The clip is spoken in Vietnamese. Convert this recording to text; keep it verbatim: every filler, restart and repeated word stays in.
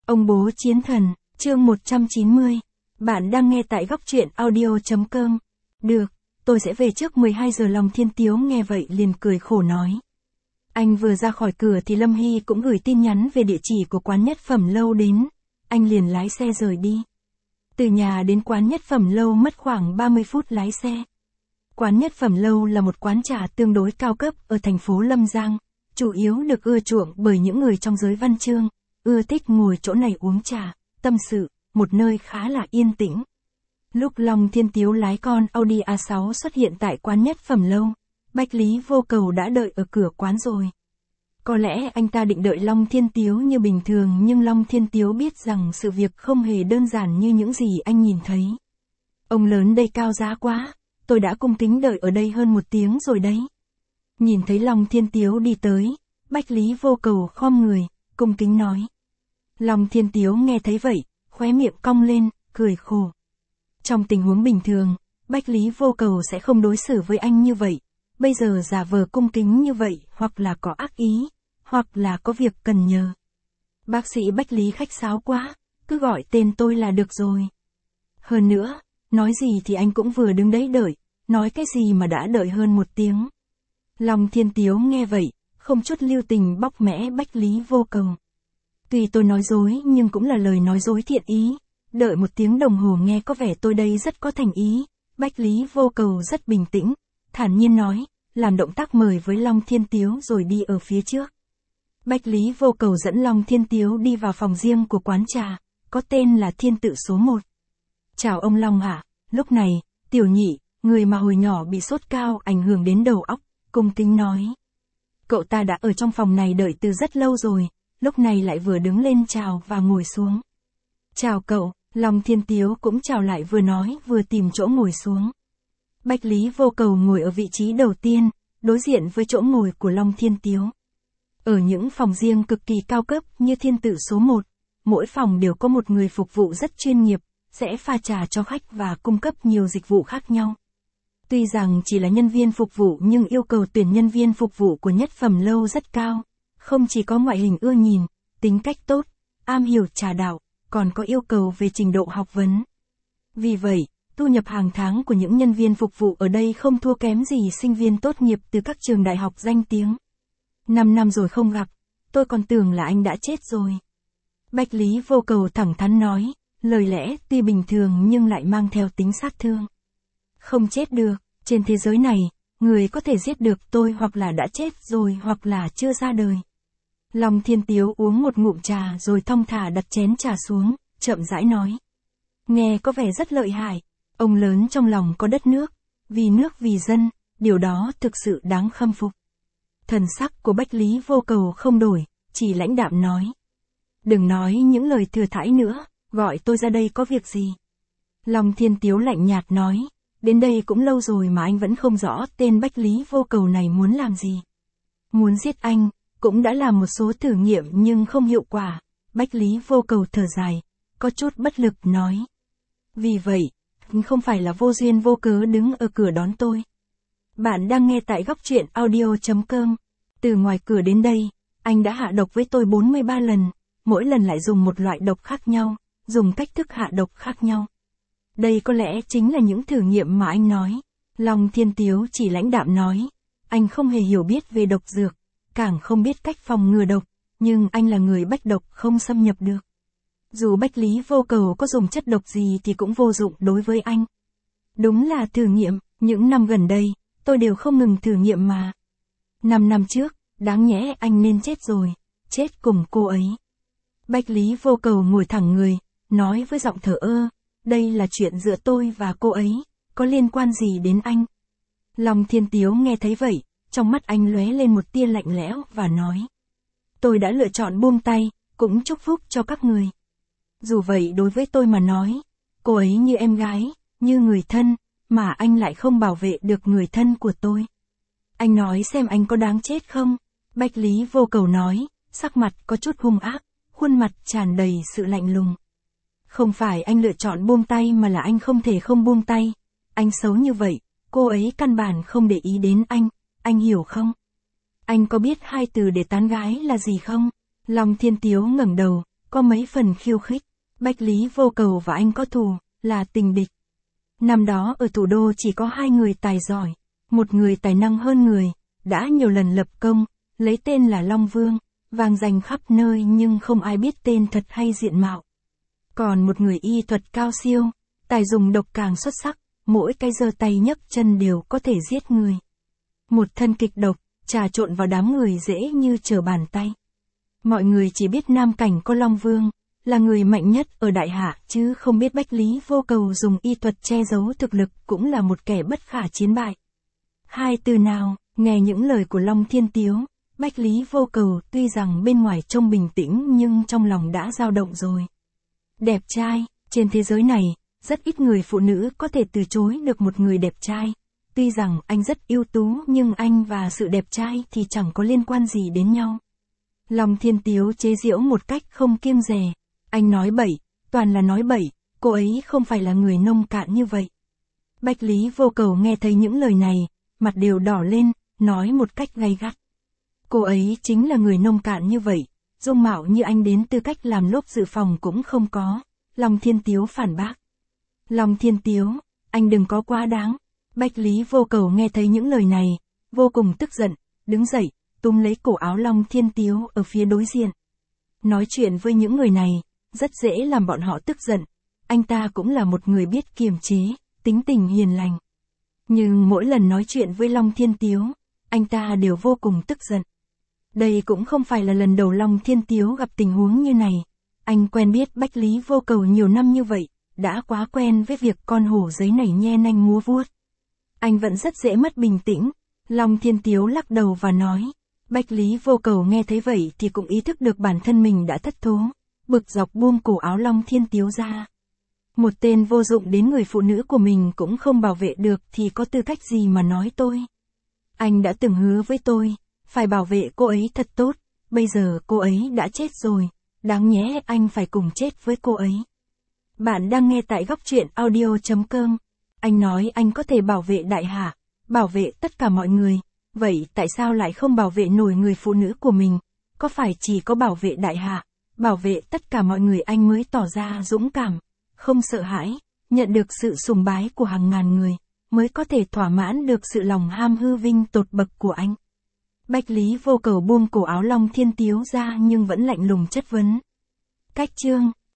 Ông bố chiến thần, chương một trăm chín mươi. Bạn đang nghe tại góc truyện audio.com. Được, tôi sẽ về trước mười hai giờ. Long Thiên Tiếu nghe vậy liền cười khổ nói. Anh vừa ra khỏi cửa thì Lâm Hy cũng gửi tin nhắn về địa chỉ của quán Nhất Phẩm Lâu đến. Anh liền lái xe rời đi. Từ nhà đến quán Nhất Phẩm Lâu mất khoảng ba mươi phút lái xe. Quán Nhất Phẩm Lâu là một quán trà tương đối cao cấp ở thành phố Lâm Giang, chủ yếu được ưa chuộng bởi những người trong giới văn chương, ưa thích ngồi chỗ này uống trà, tâm sự, một nơi khá là yên tĩnh. Lúc Long Thiên Tiếu lái con Audi a sáu xuất hiện tại quán Nhất Phẩm Lâu, Bách Lý Vô Cầu đã đợi ở cửa quán rồi. Có lẽ anh ta định đợi Long Thiên Tiếu như bình thường, nhưng Long Thiên Tiếu biết rằng sự việc không hề đơn giản như những gì anh nhìn thấy. Ông lớn đây cao giá quá, tôi đã cung kính đợi ở đây hơn một tiếng rồi đấy. Nhìn thấy Long Thiên Tiếu đi tới, Bách Lý Vô Cầu khom người, cung kính nói. Long Thiên Tiếu nghe thấy vậy, khóe miệng cong lên, cười khổ. Trong tình huống bình thường, Bách Lý Vô Cầu sẽ không đối xử với anh như vậy. Bây giờ giả vờ cung kính như vậy, hoặc là có ác ý, hoặc là có việc cần nhờ. Bác sĩ Bách Lý khách sáo quá, cứ gọi tên tôi là được rồi. Hơn nữa, nói gì thì anh cũng vừa đứng đấy đợi, nói cái gì mà đã đợi hơn một tiếng. Long Thiên Tiếu nghe vậy, không chút lưu tình bóc mẽ Bách Lý Vô Cầu. Tuy tôi nói dối nhưng cũng là lời nói dối thiện ý, đợi một tiếng đồng hồ nghe có vẻ tôi đây rất có thành ý. Bách Lý Vô Cầu rất bình tĩnh, thản nhiên nói, làm động tác mời với Long Thiên Tiếu rồi đi ở phía trước. Bách Lý Vô Cầu dẫn Long Thiên Tiếu đi vào phòng riêng của quán trà, có tên là Thiên Tự số một. Chào ông Long ạ, lúc này, Tiểu Nhị, người mà hồi nhỏ bị sốt cao ảnh hưởng đến đầu óc, cung kính nói. Cậu ta đã ở trong phòng này đợi từ rất lâu rồi, lúc này lại vừa đứng lên chào và ngồi xuống. Chào cậu, Long Thiên Tiếu cũng chào lại, vừa nói vừa tìm chỗ ngồi xuống. Bách Lý Vô Cầu ngồi ở vị trí đầu tiên, đối diện với chỗ ngồi của Long Thiên Tiếu. Ở những phòng riêng cực kỳ cao cấp như Thiên Tự số một, mỗi phòng đều có một người phục vụ rất chuyên nghiệp, sẽ pha trà cho khách và cung cấp nhiều dịch vụ khác nhau. Tuy rằng chỉ là nhân viên phục vụ nhưng yêu cầu tuyển nhân viên phục vụ của Nhất Phẩm Lâu rất cao, không chỉ có ngoại hình ưa nhìn, tính cách tốt, am hiểu trà đạo, còn có yêu cầu về trình độ học vấn. Vì vậy, thu nhập hàng tháng của những nhân viên phục vụ ở đây không thua kém gì sinh viên tốt nghiệp từ các trường đại học danh tiếng. Năm năm rồi không gặp, tôi còn tưởng là anh đã chết rồi. Bách Lý Vô Cầu thẳng thắn nói, lời lẽ tuy bình thường nhưng lại mang theo tính sát thương. Không chết được, trên thế giới này, người có thể giết được tôi hoặc là đã chết rồi hoặc là chưa ra đời. Long Thiên Tiếu uống một ngụm trà rồi thong thả đặt chén trà xuống, chậm rãi nói. Nghe có vẻ rất lợi hại, ông lớn trong lòng có đất nước, vì nước vì dân, điều đó thực sự đáng khâm phục. Thần sắc của Bách Lý Vô Cầu không đổi, chỉ lãnh đạm nói. Đừng nói những lời thừa thãi nữa, gọi tôi ra đây có việc gì. Long Thiên Tiếu lạnh nhạt nói, đến đây cũng lâu rồi mà anh vẫn không rõ tên Bách Lý Vô Cầu này muốn làm gì. Muốn giết anh, cũng đã làm một số thử nghiệm nhưng không hiệu quả. Bách Lý Vô Cầu thở dài, có chút bất lực nói. Vì vậy, không phải là vô duyên vô cớ đứng ở cửa đón tôi. Bạn đang nghe tại góc truyện audio.com. Từ ngoài cửa đến đây, anh đã hạ độc với tôi bốn mươi ba lần, mỗi lần lại dùng một loại độc khác nhau, dùng cách thức hạ độc khác nhau. Đây có lẽ chính là những thử nghiệm mà anh nói. Long Thiên Tiếu chỉ lãnh đạm nói, anh không hề hiểu biết về độc dược, càng không biết cách phòng ngừa độc, nhưng anh là người bách độc không xâm nhập được. Dù Bách Lý Vô Cầu có dùng chất độc gì thì cũng vô dụng đối với anh. Đúng là thử nghiệm, những năm gần đây, tôi đều không ngừng thử nghiệm mà. Năm năm trước, đáng nhẽ anh nên chết rồi, chết cùng cô ấy. Bách Lý Vô Cầu ngồi thẳng người, nói với giọng thờ ơ, đây là chuyện giữa tôi và cô ấy, có liên quan gì đến anh? Long Thiên Tiếu nghe thấy vậy, trong mắt anh lóe lên một tia lạnh lẽo và nói. Tôi đã lựa chọn buông tay, cũng chúc phúc cho các người. Dù vậy đối với tôi mà nói, cô ấy như em gái, như người thân, mà anh lại không bảo vệ được người thân của tôi. Anh nói xem anh có đáng chết không? Bách Lý Vô Cầu nói, sắc mặt có chút hung ác, khuôn mặt tràn đầy sự lạnh lùng. Không phải anh lựa chọn buông tay mà là anh không thể không buông tay. Anh xấu như vậy, cô ấy căn bản không để ý đến anh, anh hiểu không? Anh có biết hai từ để tán gái là gì không? Long Thiên Tiếu ngẩng đầu, có mấy phần khiêu khích. Bách Lý Vô Cầu và anh có thù, là tình địch. Năm đó ở thủ đô chỉ có hai người tài giỏi, một người tài năng hơn người, đã nhiều lần lập công, lấy tên là Long Vương, vang danh khắp nơi nhưng không ai biết tên thật hay diện mạo. Còn một người y thuật cao siêu, tài dùng độc càng xuất sắc, mỗi cái giơ tay nhấc chân đều có thể giết người. Một thân kịch độc, trà trộn vào đám người dễ như trở bàn tay. Mọi người chỉ biết Nam Cảnh có Long Vương, là người mạnh nhất ở Đại Hạ, chứ không biết Bách Lý Vô Cầu dùng y thuật che giấu thực lực cũng là một kẻ bất khả chiến bại. Hai từ nào, nghe những lời của Long Thiên Tiếu, Bách Lý Vô Cầu tuy rằng bên ngoài trông bình tĩnh nhưng trong lòng đã dao động rồi. Đẹp trai, trên thế giới này, rất ít người phụ nữ có thể từ chối được một người đẹp trai. Tuy rằng anh rất ưu tú nhưng anh và sự đẹp trai thì chẳng có liên quan gì đến nhau. Long Thiên Tiếu chế giễu một cách không kiêng dè. Anh nói bậy, toàn là nói bậy, cô ấy không phải là người nông cạn như vậy. Bách Lý Vô Cầu nghe thấy những lời này, mặt đều đỏ lên, nói một cách gay gắt. Cô ấy chính là người nông cạn như vậy, dung mạo như anh đến tư cách làm lốp dự phòng cũng không có. Long Thiên Tiếu phản bác. Long Thiên Tiếu, anh đừng có quá đáng. Bách Lý Vô Cầu nghe thấy những lời này, vô cùng tức giận, đứng dậy, túm lấy cổ áo Long Thiên Tiếu ở phía đối diện. Nói chuyện với những người này, rất dễ làm bọn họ tức giận. Anh ta cũng là một người biết kiềm chế, tính tình hiền lành. Nhưng mỗi lần nói chuyện với Long Thiên Tiếu, anh ta đều vô cùng tức giận. Đây cũng không phải là lần đầu Long Thiên Tiếu gặp tình huống như này. Anh quen biết Bách Lý Vô Cầu nhiều năm như vậy, đã quá quen với việc con hổ giấy này nhe nanh múa vuốt. Anh vẫn rất dễ mất bình tĩnh. Long Thiên Tiếu lắc đầu và nói. Bách Lý Vô Cầu nghe thấy vậy thì cũng ý thức được bản thân mình đã thất thố, bực dọc buông cổ áo Long Thiên Tiếu ra. Một tên vô dụng đến người phụ nữ của mình cũng không bảo vệ được thì có tư cách gì mà nói tôi. Anh đã từng hứa với tôi, phải bảo vệ cô ấy thật tốt, bây giờ cô ấy đã chết rồi, đáng nhẽ anh phải cùng chết với cô ấy. Bạn đang nghe tại góc truyện audio chấm com. Anh nói anh có thể bảo vệ Đại Hạ, bảo vệ tất cả mọi người. Vậy tại sao lại không bảo vệ nổi người phụ nữ của mình? Có phải chỉ có bảo vệ Đại Hạ, bảo vệ tất cả mọi người anh mới tỏ ra dũng cảm, không sợ hãi, nhận được sự sùng bái của hàng ngàn người, mới có thể thỏa mãn được sự lòng ham hư vinh tột bậc của anh? Bách Lý Vô Cầu buông cổ áo Long Thiên Tiếu ra nhưng vẫn lạnh lùng chất vấn. Cách chương